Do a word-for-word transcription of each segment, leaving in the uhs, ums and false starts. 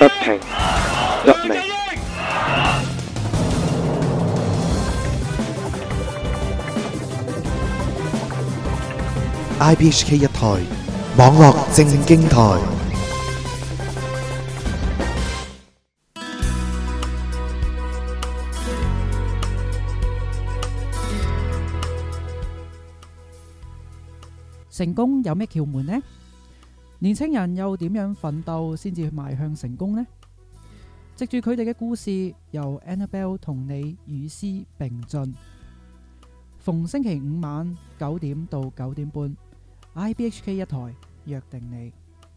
不平則鳴。 I B H K 一台網絡正經台。 成功有咩竅門呢？年青人又點樣奮鬥先至邁向成功呢？藉住佢哋嘅故事，由 Annabelle 同你與詩並進。逢星期五晚九點到九點半 ，I B H K 一台約定你。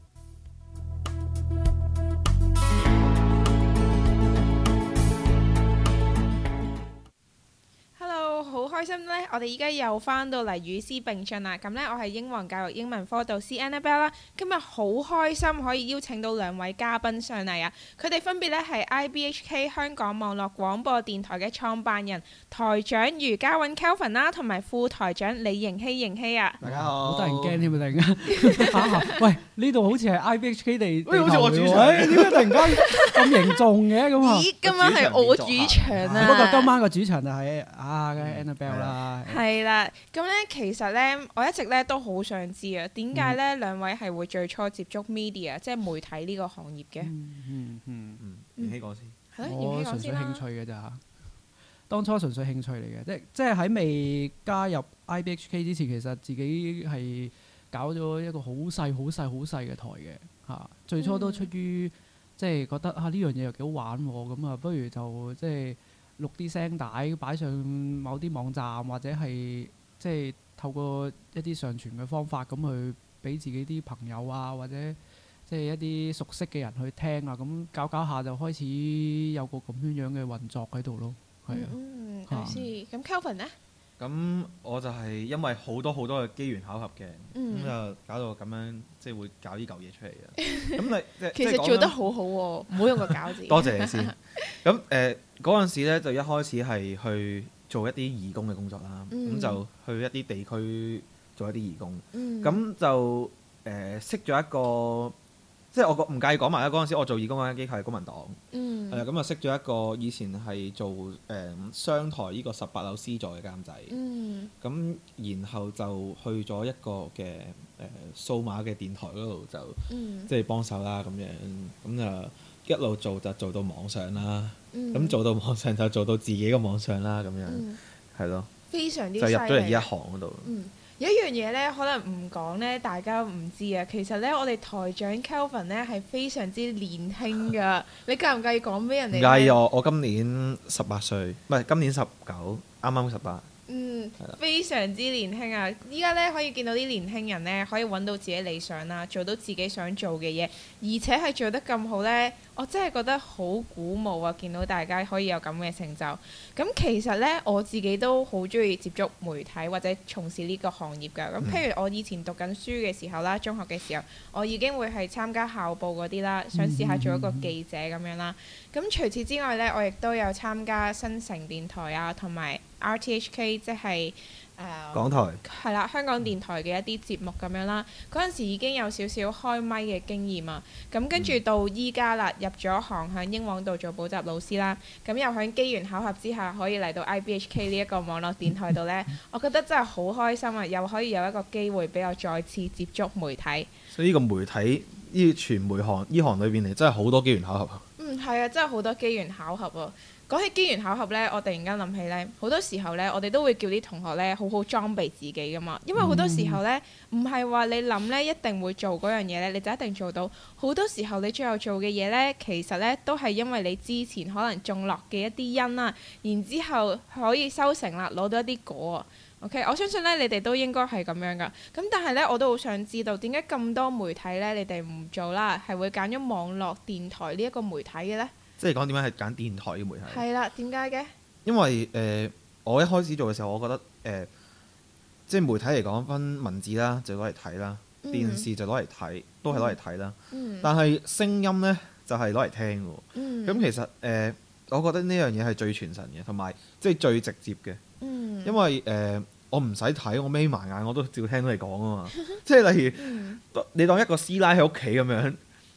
好開心呢！我哋依家又翻到嚟與詩並進啦。咁呢，我係英皇教育英文科導師 Annabelle 啦。今日好開心可以邀請到兩位嘉賓上嚟啊！佢哋分別呢係 I B H K 香港網絡廣播電台嘅創辦人台長余嘉允 Kelvin 啦，同埋副台長李盈希盈希啊！ 大家好， 好得人驚添啊！突然間，喂，呢度好似係 I B H K 地， 喂，好似我主場， 點解突然間咁凝重嘅咁啊？ 咦，今晚係我主場啊！ 不過今晚個主場就係啊，梗係 Annabelle 啦。 係啦，咁咧其實咧，我一直咧都好想知啊，點解咧兩位係會最初接觸 media，即係媒體呢個行業嘅？ 嗯嗯嗯嗯，盈希講先。 係咯， 我純粹興趣嘅咋，當初純粹興趣嚟嘅，即即係喺未加入 I B H K 之前，其實自己係搞咗一個好細、好細、好細嘅台嘅嚇。最初都出於、嗯、即係覺得啊呢樣嘢又幾好玩喎，咁啊不如就即係錄啲聲帶擺上某啲網站，或者係即係透過一啲上傳嘅方法咁去俾自己啲朋友啊，或者即係一啲熟悉嘅人去聽啊，咁搞搞下就開始有個咁樣樣嘅運作喺度咯，係啊。 嗯，我知。咁 Kelvin 呢？ 咁我就係因為好多好多嘅機緣巧合嘅，咁、 嗯、 就搞到咁樣，即係會搞呢嚿嘢出嚟嘅。咁你其實做得好好、啊、喎，唔好用個餃字。 多謝你先。咁誒嗰陣時咧，就一開始係去做一啲義工嘅工作啦。咁、嗯、就去一啲地區做一啲義工。咁、嗯、就誒、呃、識咗一個。即係我唔介意講埋啦，嗰陣時我做義工嗰間機構係公民黨，係啊，咁啊識咗一個以前係做誒、呃、商台呢個十八樓 C 座嘅監製，咁、嗯、然後就去咗一個嘅誒、呃、數碼嘅電台嗰度就、嗯、即係幫手啦咁樣，咁就一路做就做到網上啦，咁、嗯、做到網上就做到自己嘅網上啦咁樣，係咯、嗯， 非常之就入咗嚟呢一行嗰度。 嗯有一樣嘢咧，可能唔講咧，大家唔知啊。其實咧，我哋台長 Kelvin 咧係非常之年輕噶。你介唔介意講俾人哋？ 唔介意，我我今年十八歲，唔係今年十九，啱啱十八。 嗯，非常之年輕啊！依家咧可以見到啲年輕人咧，可以揾到自己理想啦，做到自己想做嘅嘢，而且係做得咁好咧，我真係覺得好鼓舞啊！見到大家可以有咁嘅成就。咁其實咧，我自己都好中意接觸媒體或者從事呢個行業㗎。咁譬如我以前讀緊書嘅時候啦，中學嘅時候，我已經會係參加校報嗰啲啦，想試下做一個記者咁樣啦。咁除此之外咧，我亦都有參加新城電台啊，同埋 R T H K 即係誒、呃、 港台係啦，香港電台嘅一啲節目咁樣啦。嗰陣時已經有少少開咪嘅經驗啊。咁跟住到依家啦，入咗行喺英皇度做補習老師啦。咁又喺機緣巧合之下，可以嚟到 I B H K 呢一個網絡電台度呢。我覺得真係好開心啊！又可以有一個機會俾我再次接觸媒體。 所以呢個媒體呢傳媒行呢行裏邊嚟，真係好多機緣巧合。 嗯，係啊，真係好多機緣巧合啊！講起機緣巧合呢，我突然間諗起呢，好多時候呢，我哋都會叫啲同學呢好好裝備自己㗎嘛。因為好多時候呢，唔係話你諗呢一定會做嗰樣嘢呢，你就一定做到。好多時候你最後做嘅嘢呢，其實呢都係因為你之前可能種落嘅一啲因啦，然之後可以收成啦，攞到一啲果啊。OK， 我相信呢，你哋都應該係咁樣㗎。咁但係呢，我都好想知道點解咁多媒體呢，你哋唔做啦，係會揀咗網絡電台呢一個媒體嘅呢？ 即係講點解係揀電台嘅媒體？ 係啦，點解嘅？ 因為誒、呃，我一開始做嘅時候，我覺得誒、呃，即係媒體嚟講分文字啦，就攞嚟睇啦；嗯、電視就攞嚟睇，都係攞嚟睇啦。嗯、但係聲音呢，就係攞嚟聽嘅。咁、嗯、其實誒、呃，我覺得呢樣嘢係最傳神嘅，同埋即係最直接嘅。嗯、因為誒、呃，我唔使睇，我眯埋眼我都照聽到你講啊嘛。即係例如，嗯、你當一個師奶喺屋企咁樣。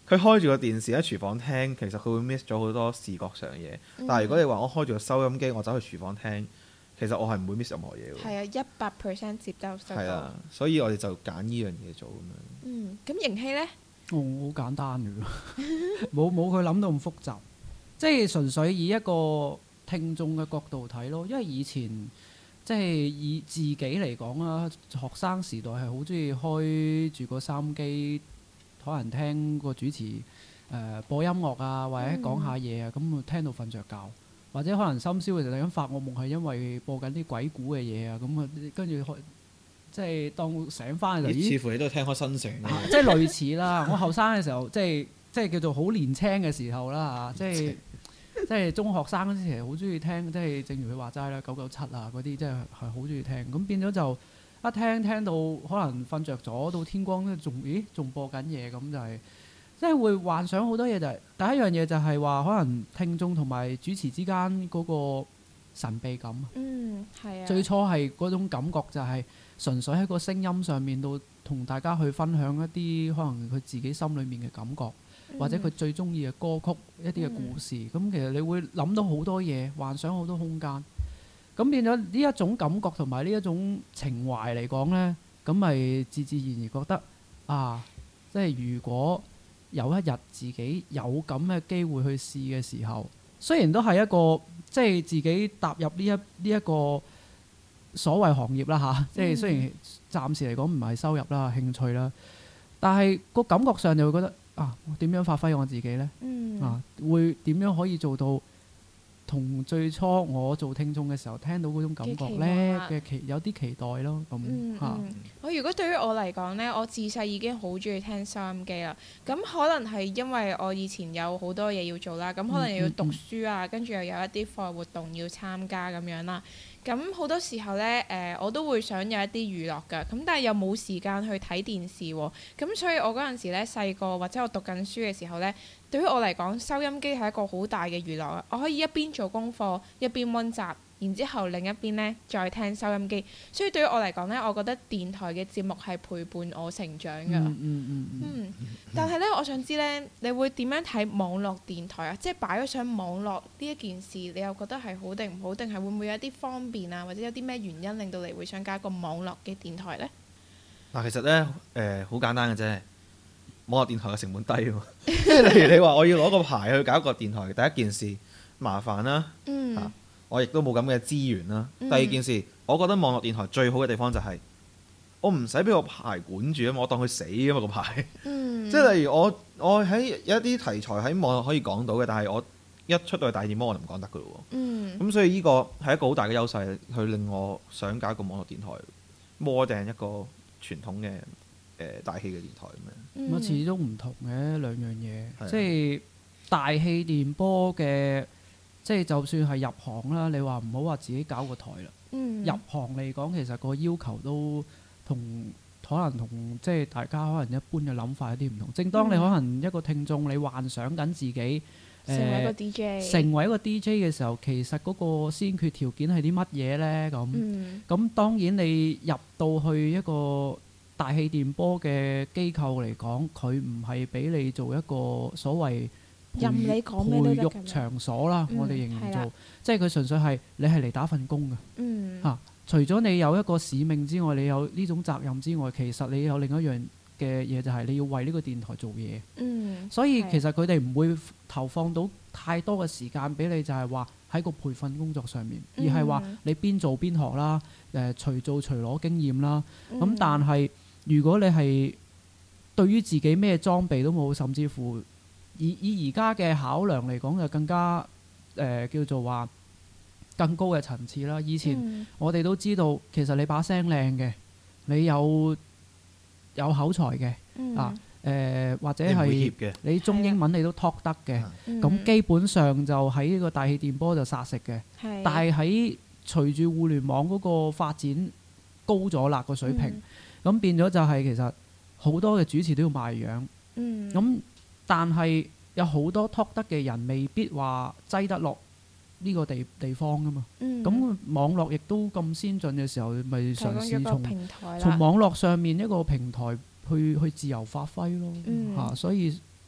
佢開住個電視喺廚房聽，其實佢會 miss 咗好多視覺上嘅嘢。 嗯、 但係如果你話我開住個收音機，我走去廚房聽，其實我係唔會 miss 任何嘢㗎。 係啊，一百 percent 接得收到。 係啊，所以我哋就揀呢樣嘢做咁樣。 嗯，咁盈希呢？ 我好、哦、簡單嘅冇冇佢諗到咁複雜，即係純粹以一個聽眾嘅角度睇咯。因為以前即係以自己嚟講啦，學生時代係好中意開住個收音機，可能聽個主持誒、呃、播音樂啊，或者講下嘢啊，咁、嗯、聽到瞓着覺，或者可能深宵嘅時候咁發惡夢係因為播緊啲鬼故嘅嘢啊，咁啊跟住開。即係當醒翻嘅時候， 似乎你都係聽開新城啦。 即係類似啦。我後生嘅時候，即係即係叫做好年青嘅時候啦嚇，即係即係中學生嗰陣時，好中意聽，即係正如佢話齋啦，九九七啊嗰啲，即係係好中意聽。咁變咗就一聽聽到可能瞓着咗，到天光咧仲咦仲播緊嘢，咁就係即係會幻想好多嘢。就係第一樣嘢就係話，可能聽眾同埋主持之間嗰個神秘感。 嗯，係啊。最初係嗰種感覺就係、是。純粹喺個聲音上面度同大家去分享一啲可能佢自己心裏面嘅感覺，嗯、或者佢最中意嘅歌曲一啲嘅故事。咁、嗯、其實你會諗到好多嘢，幻想好多空間。咁變咗呢一種感覺同埋呢一種情懷嚟講呢，咁咪自自然然覺得啊，即係如果有一日自己有咁嘅機會去試嘅時候，雖然都係一個即係自己踏入呢一呢一個。所謂行業啦嚇，即係雖然暫時嚟講唔係收入啦、興趣啦，但係個感覺上就會覺得啊，點樣發揮我自己呢？嗯、啊，會點樣可以做到同最初我做聽眾嘅時候聽到嗰種感覺呢？嘅期有啲期待咯，咁嚇。 嗯嗯、我如果對於我嚟講呢，我自細已經好中意聽收音機啦。咁可能係因為我以前有好多嘢要做啦，咁可能又要讀書啊，跟住、嗯嗯、又有一啲課外活動要參加咁樣啦。咁好多時候呢，誒、呃、我都會想有一啲娛樂㗎，咁但係又冇時間去睇電視喎，咁所以我嗰陣時呢，細個或者我讀緊書嘅時候呢，對於我嚟講收音機係一個好大嘅娛樂啊！我可以一邊做功課一邊溫習，然之後另一邊呢再聽收音機，所以對於我嚟講呢，我覺得電台嘅節目係陪伴我成長㗎。嗯嗯嗯嗯。但係呢，我想知呢，你會點樣睇網絡電台啊？即係擺咗上網絡呢一件事，你又覺得係好定唔好？定係會唔會有一啲方便啊？或者有啲咩原因令到你會想加一個網絡嘅電台呢？ 嗱，其實呢，誒、呃、好簡單嘅啫。網絡電台嘅成本低喎，即係例如你話我要攞個牌去搞一個電台，第一件事麻煩啦，嗯啊、我亦都冇咁嘅資源啦。嗯、第二件事，我覺得網絡電台最好嘅地方就係、是、我唔使俾個牌管住啊嘛，我當佢死啊嘛個牌。嗯、即係例如我我喺有一啲題材喺網絡可以講到嘅，但係我一出到去大電波我就唔講得噶咯喎。咁、嗯、所以呢個係一個好大嘅優勢，去令我想搞一個網絡電台，摸定一個傳統嘅。誒大氣嘅電台咁樣， 咁、嗯、始終唔同嘅兩樣嘢， 的即係大氣電波嘅，即係就算係入行啦，你話唔好話自己搞個台啦，嗯、入行嚟講其實個要求都同可能同即係大家可能一般嘅諗法有啲唔同。正當你可能一個聽眾，你幻想緊自己、 嗯呃、成為一個 D J， 成為一個 D J 嘅時候，其實嗰個先決條件係啲乜嘢呢？咁咁、嗯、當然你入到去一個大氣電波嘅機構嚟講，佢唔係俾你做一個所謂任你講咩都得培育場所啦。嗯、我哋形容做， 的即係佢純粹係你係嚟打份工嘅。嚇、嗯啊，除咗你有一個使命之外，你有呢種責任之外，其實你有另一樣嘅嘢，就係你要為呢個電台做嘢。嗯、所以其實佢哋唔會投放到太多嘅時間俾你，就係話喺個培訓工作上面，而係話你邊做邊學啦，誒、呃、隨做隨攞經驗啦。咁、嗯、但係如果你係對於自己咩裝備都冇，甚至乎以以而家嘅考量嚟講，就更加誒、呃、叫做話更高嘅層次啦。以前、嗯、我哋都知道，其實你把聲靚嘅，你有有口才嘅、嗯、啊誒、呃，或者係你中英文你都 talk 得嘅，咁、嗯、基本上就喺呢個大氣電波就殺食嘅。嗯、但係喺隨住互聯網嗰個發展高咗啦個水平。嗯咁變咗就係其實好多嘅主持都要賣樣，咁、嗯、但係有好多 talk 得嘅人未必話擠得落呢個地地方噶嘛。咁、嗯、網絡亦都咁先進嘅時候，咪嘗試從從網絡上面一個平台去去自由發揮咯嚇、嗯啊。所以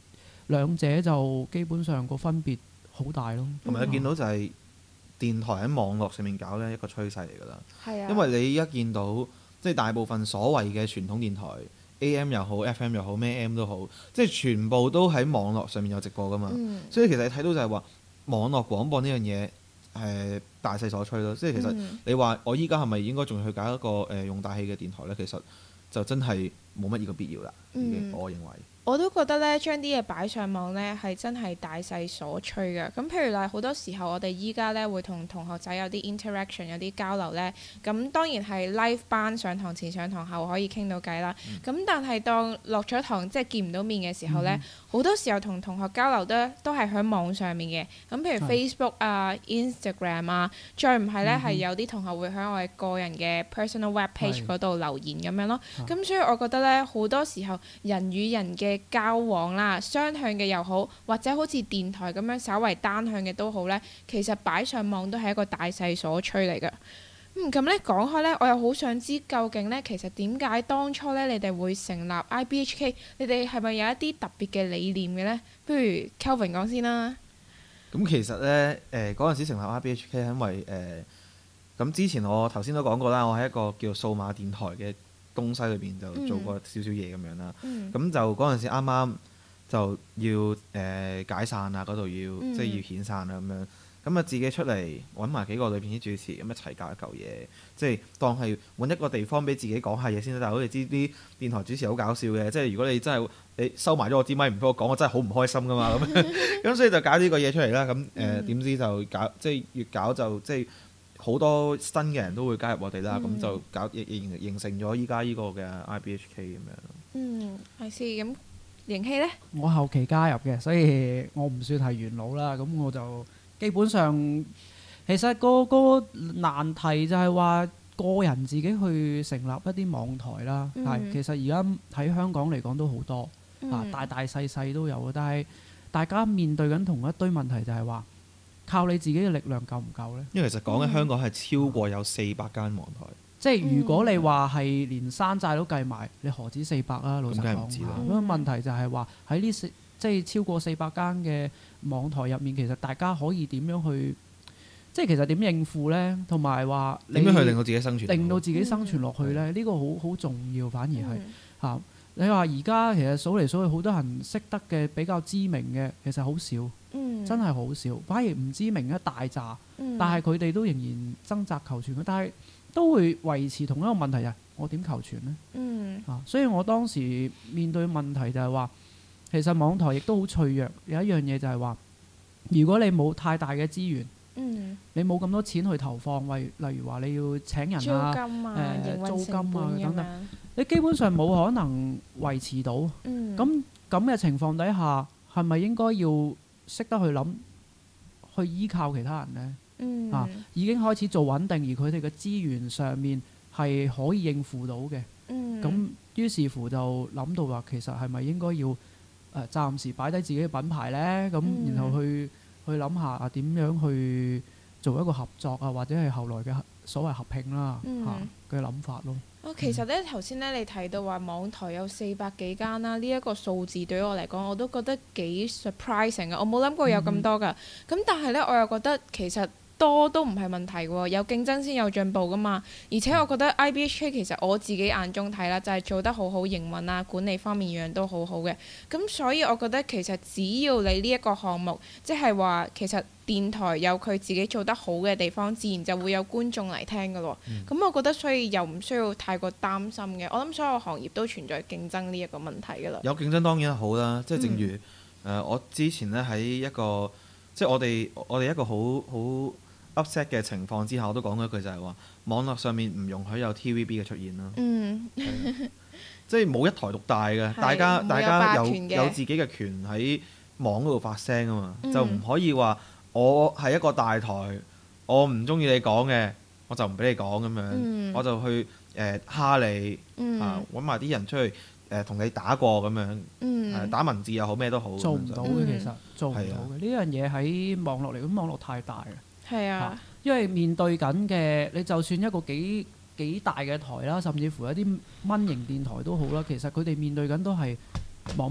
兩者就基本上個分別好大咯。 同埋你見到就係電台喺網絡上面搞呢一個趨勢嚟㗎啦。 係啊， 因為你而家見到即係大部分所謂嘅傳統電台 A M 又好 F M 又好咩 M 都好，即係全部都喺網絡上面有直播㗎嘛。 嗯、 所以其實你睇到就係話網絡廣播呢樣嘢係大勢所趨咯。即係其實你話我依家係咪應該仲去搞一個誒、呃、用大氣嘅電台呢？其實就真係冇乜呢個必要啦。已經、嗯、我認為。 我都覺得咧，將啲嘢擺上網咧係真係大勢所趨嘅。咁譬如話，好多時候我哋依家咧會同同學仔有啲 interaction， 有啲交流咧。咁當然係 live 班上堂前、上堂後可以傾到偈啦。咁、嗯、但係當落咗堂即係見唔到面嘅時候咧，好、嗯、多時候同同學交流得都係喺網上面嘅。咁譬如 Facebook 啊、Instagram 啊，再唔係咧係有啲同學會喺我哋個人嘅 personal web page 嗰度留言咁樣咯。咁、嗯、所以我覺得咧，好多時候人與人嘅交往啦，雙向嘅又好，或者好似電台咁樣稍為單向嘅都好咧，其實擺上網都係一個大勢所趨嚟嘅。嗯，咁咧講開咧，我又好想知究竟咧，其實點解當初咧你哋會成立 I B H K？ 你哋係咪有一啲特別嘅理念嘅咧？不如 Kelvin 講先啦。 咁其實咧，誒嗰陣時成立 I B H K 係因為誒，咁、呃、之前我頭先都講過啦，我喺一個叫數碼電台嘅東西裏邊就做過少少嘢咁樣啦，咁、嗯、就嗰陣時啱啱就要誒、呃、解散啊，嗰度要、嗯、即係要遣散啊咁樣，咁啊自己出嚟揾埋幾個裏邊啲主持咁一齊搞一嚿嘢，即係當係揾一個地方俾自己講下嘢先啦。但係好似知啲電台主持好搞笑嘅，即係如果你真係你收埋咗我支咪唔俾我講，我真係好唔開心噶嘛咁，咁所以就搞呢個嘢出嚟啦。咁誒點知就搞即係越搞就即係。好多新嘅人都會加入我哋啦，咁、嗯、就搞形形成咗依家呢個嘅 I B H K 咁樣。 嗯，係先咁，盈希呢？ 我後期加入嘅，所以我唔算係元老啦。咁我就基本上，其實個個難題就係話個人自己去成立一啲網台啦。係、嗯，其實而家喺香港嚟講都好多，嗯、啊大大細細都有，但係大家面對緊同一堆問題就係話。靠你自己嘅力量夠唔夠呢？ 因為其實講緊香港係超過有四百間網台，嗯、 即係如果你話係連山寨都計埋，你何止四百啊？老實講，咁、嗯、問題就係話喺呢四即係超過四百間嘅網台入面，其實大家可以點樣去，即係其實點應付呢？同埋話點樣去令到自己生存， 令到自己生存落去呢？呢、嗯、個好好重要，反而係嚇。 嗯你話而家其實數嚟數去，好多人識得嘅比較知名嘅，其實好少，嗯、真係好少。反而唔知名一大紮，嗯、但係佢哋都仍然掙扎求存。但係都會維持同一個問題啊！我點求存呢？嗯、啊，所以我當時面對問題就係話，其實網台亦都好脆弱。有一樣嘢就係話，如果你冇太大嘅資源，嗯、你冇咁多錢去投放，為例如話你要請人啊、誒、呃、租金啊等等。你基本上冇可能維持到，咁咁嘅情況底下，係咪應該要識得去諗，去依靠其他人呢？嗯、啊，已經開始做穩定，而佢哋嘅資源上面係可以應付到嘅。咁、嗯、於是乎就諗到話，其實係咪應該要誒、呃、暫時擺低自己嘅品牌呢？咁、嗯、然後去去諗下啊點樣去做一個合作啊，或者係後來嘅所謂合併啦嚇嘅諗法咯。 哦，其實咧頭先咧你提到話網台有四百幾間啦，呢、這、一個數字對於我嚟講我都覺得幾 surprising 啊！我冇諗過有咁多㗎。咁、嗯、但係咧我又覺得其實多都唔係問題喎，有競爭先有進步㗎嘛。而且我覺得 I B H K 其實我自己眼中睇啦，就係、是、做得好好，營運啊管理方面樣樣都好好嘅。咁所以我覺得其實只要你呢一個項目，即係話其實電台有佢自己做得好嘅地方，自然就會有觀眾嚟聽㗎咯。咁、嗯、我覺得所以又唔需要太過擔心嘅。我諗所有行業都存在競爭呢一個問題㗎啦。 有競爭當然好啦，即係正如誒、嗯呃、我之前咧喺一個即係我哋我哋一個好好 upset 嘅情況之下，我都講咗一句就係話網絡上面唔容許有 T V B 嘅出現啦。嗯，即係冇一台獨大嘅，大家大家有有自己嘅權喺網嗰度發聲啊嘛，嗯、就唔可以話我係一個大台，我唔中意你講嘅，我就唔俾你講咁樣，嗯、我就去誒蝦、呃、你、嗯、啊，揾埋啲人出去誒同、呃、你打過咁樣，嗯呃、打文字又好咩都好， 做唔到嘅、嗯、其實做唔到嘅呢樣嘢喺網絡嚟講，網絡太大嘅。 係啊， 因為面對緊嘅，你就算一個幾幾大嘅台啦，甚至乎一啲蚊型電台都好啦，其實佢哋面對緊都係網民啊，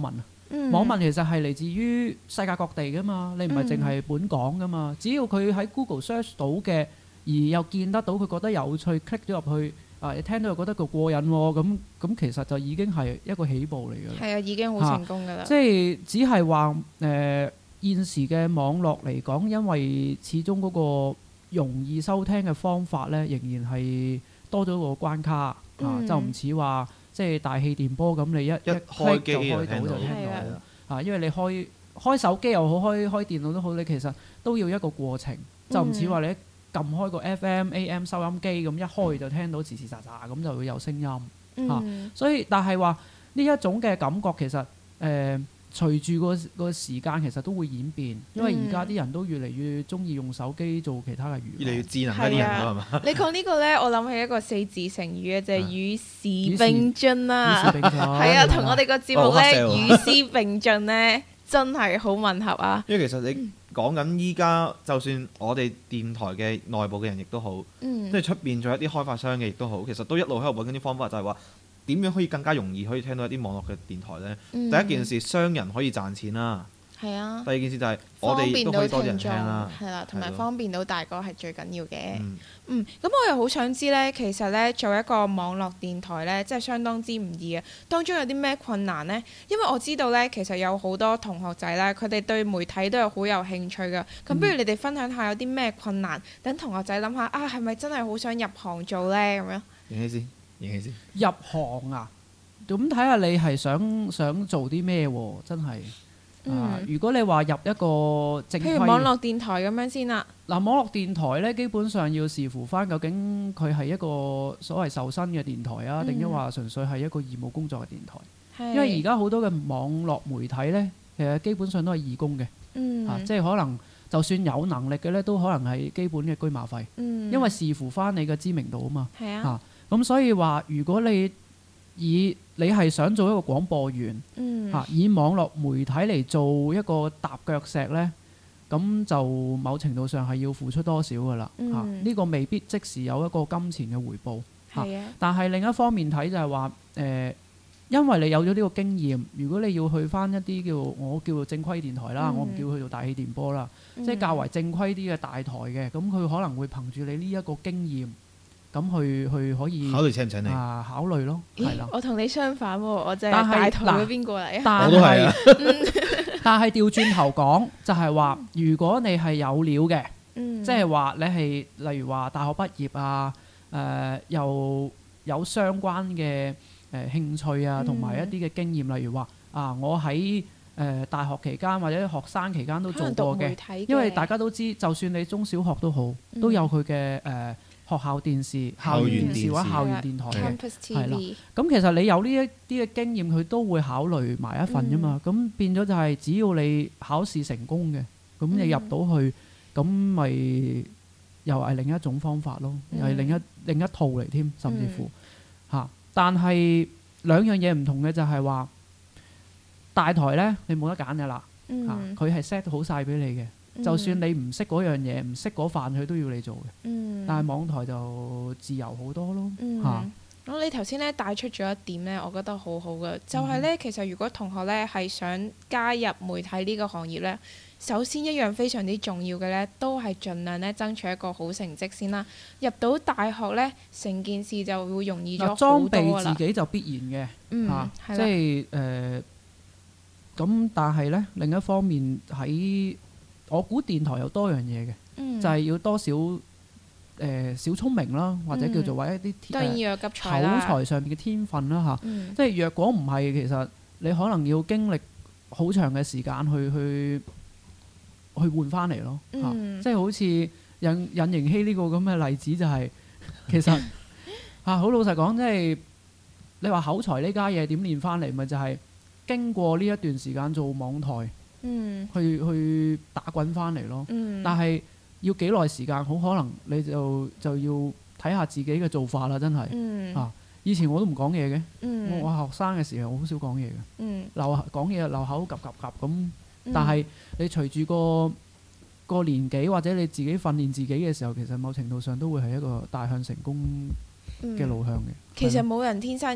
嗯網民其實係嚟自於世界各地噶嘛，你唔係淨係本港噶嘛。只要佢喺 Google search 到嘅，而又見得到佢覺得有趣 click 咗入去，啊，你聽到又覺得佢過癮喎，咁咁其實就已經係一個起步嚟㗎啦。 係啊，已經好成功㗎啦。 即係只係話誒現時嘅網絡嚟講，因為始終嗰個容易收聽嘅方法咧，仍然係多咗個關卡啊， 嗯就唔似話即係大氣電波咁，你一一開機就開到就就聽到聽係啊到啊，因為你開開手機又好，開開電腦都好，你其實都要一個過程，就唔似話你一撳開個 F M、A M 收音機咁一開就聽到吱吱喳喳咁就會有聲音嚇。 嗯所以但係話呢一種嘅感覺其實誒、呃、隨住個個時間其實都會演變，因為而家啲人都越嚟越中意用手機做其他嘅娛樂， 越嚟越智能嗰啲人咯，係嘛？ 你講呢個咧，我諗起一個四字成語嘅，就係啊與時並進與啊時！並進係啊，同我哋個節目咧哦與時並進咧，真係好吻合啊！ 因為其實你講緊依家，就算我哋電台嘅內部嘅人亦都好， 嗯即係出邊做一啲開發商嘅亦都好，其實都一路喺度揾緊啲方法，就係話點樣可以更加容易可以聽到一啲網絡嘅電台呢？ 嗯第一件事，商人可以賺錢啦； 係啊第，二件事就係我哋方便到都可以多啲人聽眾聽啦。 係啦，同埋係咯方便到大哥係最緊要嘅。 嗯嗯，咁我又好想知咧，其實咧做一個網絡電台咧，即係相當之唔易啊。當中有啲咩困難呢？因為我知道咧，其實有好多同學仔咧，佢哋對媒體都有好有興趣㗎。咁不如你哋分享下有啲咩困難，等同學仔諗下啊，係咪真係好想入行做咧？咁樣影起先，影起先。 入行啊，咁睇下你係想想做啲咩喎？真係啊！ 嗯如果你話入一個正規譬如網絡電台咁樣先啦。 嗱，網絡電台咧，基本上要視乎翻究竟佢係一個所謂受薪嘅電台啊，定抑話純粹係一個義務工作嘅電台？ 係因為而家好多嘅網絡媒體咧，其實基本上都係義工嘅， 嗯啊，即係可能就算有能力嘅咧，都可能係基本嘅居馬費， 嗯因為視乎翻你嘅知名度啊嘛。 係啊啊，咁所以話如果你以你係想做一個廣播員， 嗯啊，以網絡媒體嚟做一個踏腳石咧，咁就某程度上係要付出多少噶啦。 嗯啊，呢個未必即時有一個金錢嘅回報。 係啊但係另一方面睇就係話誒，因為你有咗呢個經驗，如果你要去翻一啲叫我叫做正規電台啦， 嗯我唔叫佢做大氣電波啦， 嗯即係較為正規啲嘅大台嘅，咁佢可能會憑住你呢一個經驗，咁去去可以考慮請唔請你？ 啊考慮咯，係啦。 咦我同你相反喎，我就係但係大台嗱嗰邊過嚟啊。 但我都係啊係，但係調轉頭講，就係話，如果你係有料嘅， 嗯即係話你係例如話大學畢業啊，誒又有相關嘅誒興趣啊，同埋一啲嘅經驗，例如話啊，我喺誒大學期間或者學生期間都做過嘅，因為大家都知，就算你中小學都好，都有佢嘅誒學校電視、校園電視或者校園電台嘅。 Campus 係啦 T V。 咁其實你有呢一啲嘅經驗，佢都會考慮埋一份啫嘛。咁、變咗就係只要你考試成功嘅，咁你入到去，咁咪、又係另一種方法咯，又係另一另一套嚟添，甚至乎嚇、但係兩樣嘢唔同嘅就係話，大台呢，你冇得揀嘅啦嚇， 嗯佢係 set 好晒俾你嘅。就算你唔識嗰樣嘢，唔識嗰飯，佢都要你做嘅。 嗯但係網台就自由好多咯嚇。 嗯咁你頭先咧帶出咗一點咧，我覺得好好嘅，就係咧其實如果同學咧係想加入媒體呢個行業咧，首先一樣非常之重要嘅咧，都係盡量咧爭取一個好成績先啦。入到大學咧，成件事就會容易咗好嗱，裝多㗎啦備自。己就必然嘅。 嗯， 嚇， 係啦。 即係誒咁，但係咧另一方面喺我估電台有多樣嘢嘅， 嗯就係要多少誒、小聰明啦，或者叫做或者一啲當然誒要有急口才啦。 才上面嘅天分啦嚇。 嗯即係若果唔係，其實你可能要經歷好長嘅時間去去去換翻嚟咯嚇。 嗯即係好似引引型希呢個咁嘅例子就係、其實嚇好、老實講，即係你話口才呢家嘢點練翻嚟，咪就係經過呢一段時間做網台嗯去去打滾翻嚟咯。 嗯。 但係要幾耐時間，好可能你就就要睇下自己嘅做法啦，真係。 嗯啊以前我都唔講嘢嘅， 嗯我我學生嘅時候我好少講嘢嘅， 嗯漏講嘢漏口夾夾夾咁。 嗯但係你隨住個個年紀或者你自己訓練自己嘅時候，其實某程度上都會係一個大向成功嘅路向嘅。 其實係咯冇人天生一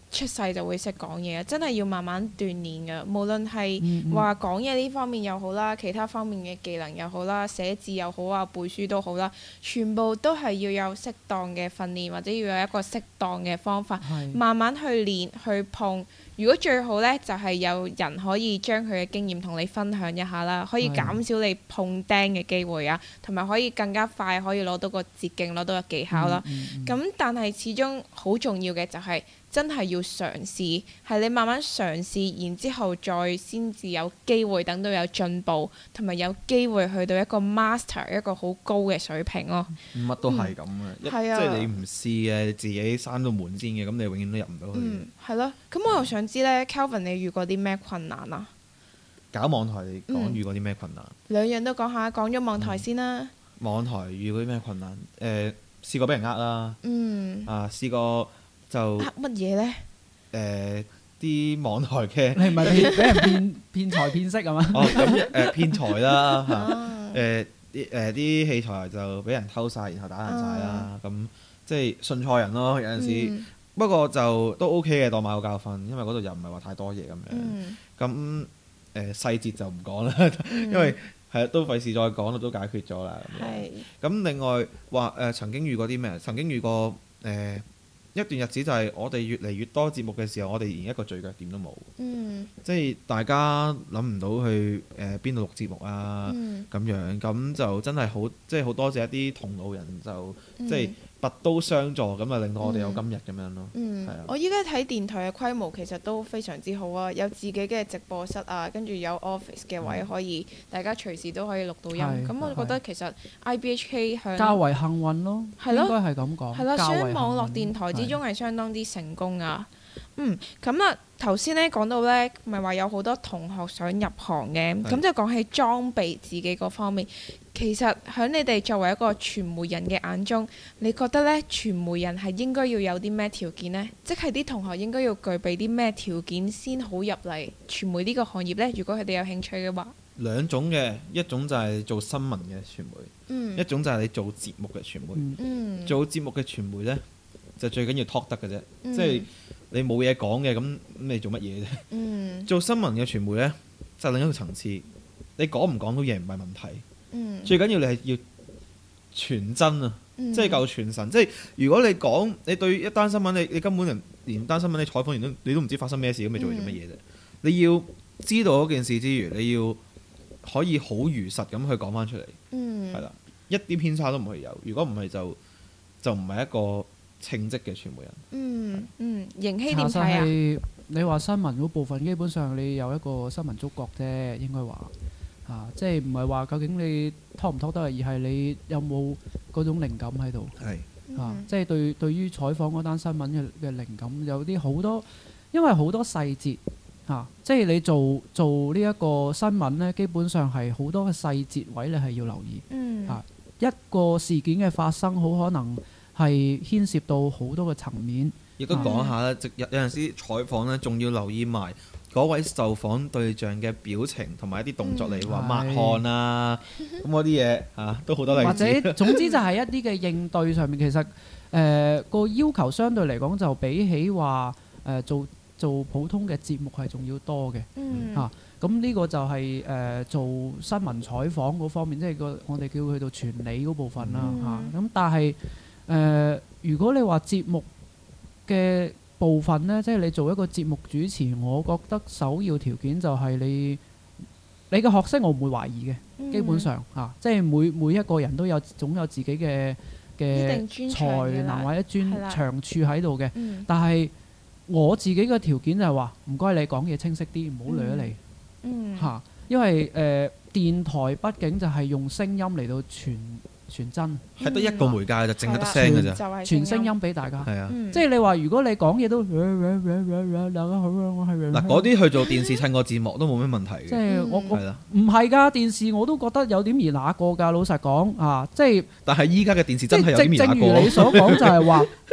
出世就會識講嘢，真係要慢慢鍛鍊㗎。無論係嗯嗯話講嘢呢方面又好啦，其他方面嘅技能又好啦，寫字又好啊，背書都好啦，全部都係要有適當嘅訓練，或者要有一個適當嘅方法， 係慢慢去練去碰。如果最好呢，就係有人可以將佢嘅經驗同你分享一下啦，可以係減少你碰釘嘅機會啊，同埋可以更加快可以攞到個捷徑，攞到個技巧啦。 嗯嗯嗯咁但係始終好重要嘅就係真係要嘗試，係你慢慢嘗試，然之後再先至有機會等到有進步，同埋有機會去到一個 master 一個好高嘅水平咯。 乜都係咁嘅，一即係啊係你唔試嘅，你自己閂到門先嘅，咁你永遠都入唔到去。 嗯，係咯。咁我又想知呢 Calvin 你遇過啲咩困難啊？ 搞網台你講嗯遇過啲咩困難？ 兩樣都講下，講咗網台先啦。 網台遇過啲咩困難？誒、試過俾人呃啦， 嗯， 啊試過就呃乜嘢呢？ 誒啲、網台嘅你唔係騙俾人騙騙財騙色係嘛？ 哦咁誒騙財啦嚇。 啊誒啲誒啲器材就俾人偷晒，然後打爛晒啦。咁、即係信錯人咯，有陣時。 嗯不過就都 OK 嘅，當買個教訓，因為嗰度又唔係話太多嘢咁樣。 嗯咁誒、呃、細節就唔講啦， 嗯因為係啊都費事再講啦，都解決咗啦。咁樣係咁另外話誒、呃、曾經遇過啲咩？曾經遇過誒、呃、一段日子就係我哋越嚟越多節目嘅時候，我哋連一個聚腳點都冇， 嗯即係大家諗唔到去誒邊度錄節目啊嗯咁樣，咁就真係好即係好多謝一啲同路人就嗯即係拔刀相助，咁啊令到我哋有今日咁樣咯。 嗯係啊， 我依家睇電台嘅規模其實都非常之好啊，有自己嘅直播室啊，跟住有 office 嘅位嗯可以，大家隨時都可以錄到音。 係咁我覺得其實 I B H K 向較為幸運咯， 係咯應該係咁講。 係啦， 較為喺網絡幸運電台之中係係相當之成功啊。嗯，咁啊頭先咧講到咧，咪話有好多同學想入行嘅， 係咁就講起裝備自己嗰方面。其實喺你哋作為一個傳媒人嘅眼中，你覺得咧傳媒人係應該要有啲咩條件呢？即係啲同學應該要具備啲咩條件先好入嚟傳媒呢個行業呢？如果佢哋有興趣嘅話， 兩種嘅，一種就係做新聞嘅傳媒， 嗯一種就係你做節目嘅傳媒。 嗯嗯做節目嘅傳媒呢，就最緊要 talk 得嘅啫， 嗯即係你冇嘢講嘅，咁咁你做乜嘢啫？ 嗯做新聞嘅傳媒呢，就係另一個層次，你講唔講到嘢唔係問題， 嗯最緊要你係要傳真啊， 嗯即係夠傳神。即係如果你講你對一單新聞，你你根本連連單新聞你採訪完都你都唔知發生咩事，咁你做嚟做乜嘢啫？你要知道嗰件事之餘，你要可以好如實咁去講翻出嚟， 嗯係啦、一啲偏差都唔可以有。如果唔係就就唔係一個稱職嘅傳媒人。 嗯嗯，盈希點查實睇啊？ 係你話新聞嗰部分，基本上你有一個新聞觸覺啫，應該話啊，即係唔係話究竟你拖唔拖得，而係你有冇嗰種靈感喺度係啊嗯？ 即係對對於採訪嗰單新聞嘅嘅靈感有啲好多，因為好多細節啊，即係你做做呢一個新聞呢，基本上係好多嘅細節位你係要留意。 嗯啊一個事件嘅發生，好可能係牽涉到好多個層面。 亦都講下啦，即有有陣時採訪咧，仲要留意埋嗰位受訪對象嘅表情同埋一啲動作嚟話抹汗啊，咁嗰啲嘢嚇都好多例或子。 者總之就係一啲嘅應對上面，其實誒個、要求相對嚟講就比起話誒、呃、做做普通嘅節目係仲要多嘅嗯嚇。咁呢、個就係、誒、做新聞採訪嗰方面，即係個我哋叫佢做傳理嗰部分啦嚇。咁、但係誒、呃如果你話節目嘅部分呢，即係你做一個節目主持，我覺得首要條件就係你你嘅學識，我唔會懷疑嘅。 嗯基本上啊，即係每每一個人都有總有自己嘅一嘅定專長才嘅啦能或者專係啦長處喺度嘅。 嗯但係我自己嘅條件就係話，唔該你講嘢清晰啲，唔好捋嚟嗯嚇。因為誒、呃、電台畢竟就係用聲音嚟到傳傳真， 係得一個媒介就淨係得聲嘅咋。 就係傳聲音俾大家。 係啊， 嗯即係你話，如果你講嘢都大家好，我係嗱嗰啲去做電視襯個字幕都冇咩問題即嘅。 係我我係啦， 唔係㗎，電視我都覺得有點兒那個㗎。老實講啊，即係。 但係依家嘅電視真係有即係啲面下過正如你。所講，就係話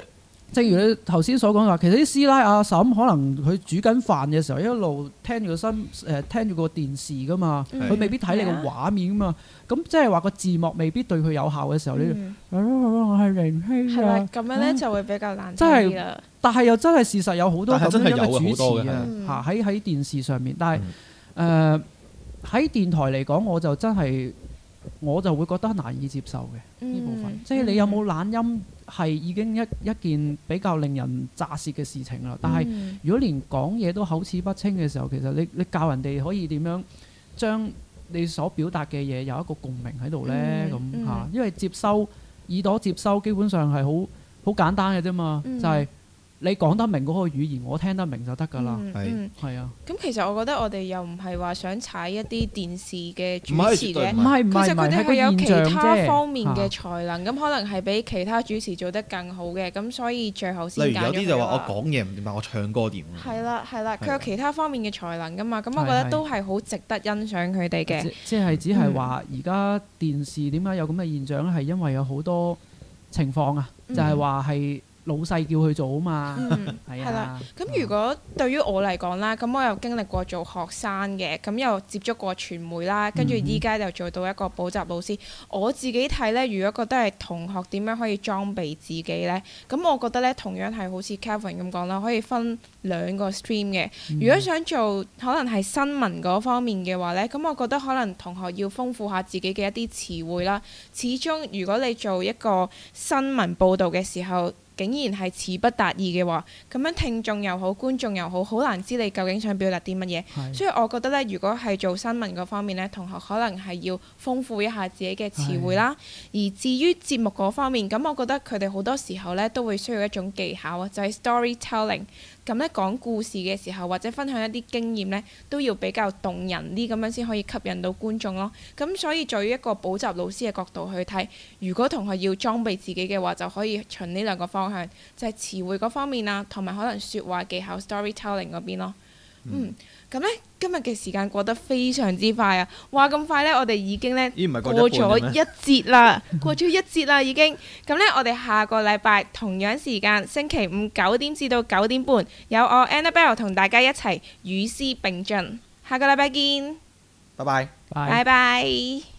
正如你頭先所講話，其實啲師奶阿嬸可能佢煮緊飯嘅時候，一路聽住個新誒聽住個電視噶嘛，佢、 嗯、 未必睇你個畫面噶嘛。咁即係話個字幕未必對佢有效嘅時候， 嗯、 你我係靈希啊， 咁樣咧就會比較難真啲啦。 但係又真係事實有好多咁樣嘅主持啊， 嗯、 嚇喺喺電視上面。但係誒喺電台嚟講，我就真係我就會覺得難以接受嘅呢、嗯、部分。即係你有冇懶音？係已經一一件比較令人咋舌嘅事情啦。但係如果連講嘢都口齒不清嘅時候，其實你你教人哋可以點樣將你所表達嘅嘢有一個共鳴喺度呢？咁、嗯、嚇、嗯，因為接收耳朵接收基本上係好好簡單嘅啫嘛，嗯、就係、是。你講得明嗰個語言，我聽得明就得㗎啦。 係係啊。 咁其實我覺得我哋又唔係話想踩一啲電視嘅主持嘅， 唔係唔係， 其實佢哋係有其他方面嘅啊、 才能，咁可能係比其他主持做得更好嘅，咁所以最後先揀咗佢。 例如有啲就話我講嘢唔掂，但我唱歌掂。 係啦係啦，佢有其他方面嘅才能㗎嘛，咁我覺得都係好值得欣賞佢哋嘅。 即係只係話而家電視點解有咁嘅現象咧？係因為有好多情況啊，就係話係。老細叫佢做啊嘛，係啊。 咁如果對於我嚟講啦，咁我又經歷過做學生嘅，咁又接觸過傳媒啦，跟住依家就做到一個補習老師。嗯、我自己睇呢，如果覺得係同學點樣可以裝備自己呢？咁我覺得呢，同樣係好似 Kelvin 咁講啦，可以分兩個 stream 嘅。嗯、如果想做可能係新聞嗰方面嘅話呢，咁我覺得可能同學要豐富下自己嘅一啲詞彙啦。始終如果你做一個新聞報導嘅時候，竟然係詞不達意嘅話，咁樣聽眾又好，觀眾又好，好難知你究竟想表達啲乜嘢。所以我覺得咧，如果係做新聞嗰方面咧，同學可能係要豐富一下自己嘅詞彙啦。而至於節目嗰方面，咁我覺得佢哋好多時候咧都會需要一種技巧啊，就係 storytelling。咁咧講故事嘅時候，或者分享一啲經驗咧，都要比較動人啲，咁樣先可以吸引到觀眾咯。咁所以，在於一個補習老師嘅角度去睇，如果同學要裝備自己嘅話，就可以循呢兩個方向，就係詞彙嗰方面啊，同埋可能説話技巧 storytelling 嗰邊咯。嗯，咁咧、嗯、今日嘅時間過得非常之快啊！哇，咁快咧，我哋已經咧過咗一節啦，過咗一節啦已經。咁咧，我哋下個禮拜同樣時間，星期五九點至到九點半，有我 Annabelle 同大家一齊與詩並進。下個禮拜見， 拜拜， 拜拜。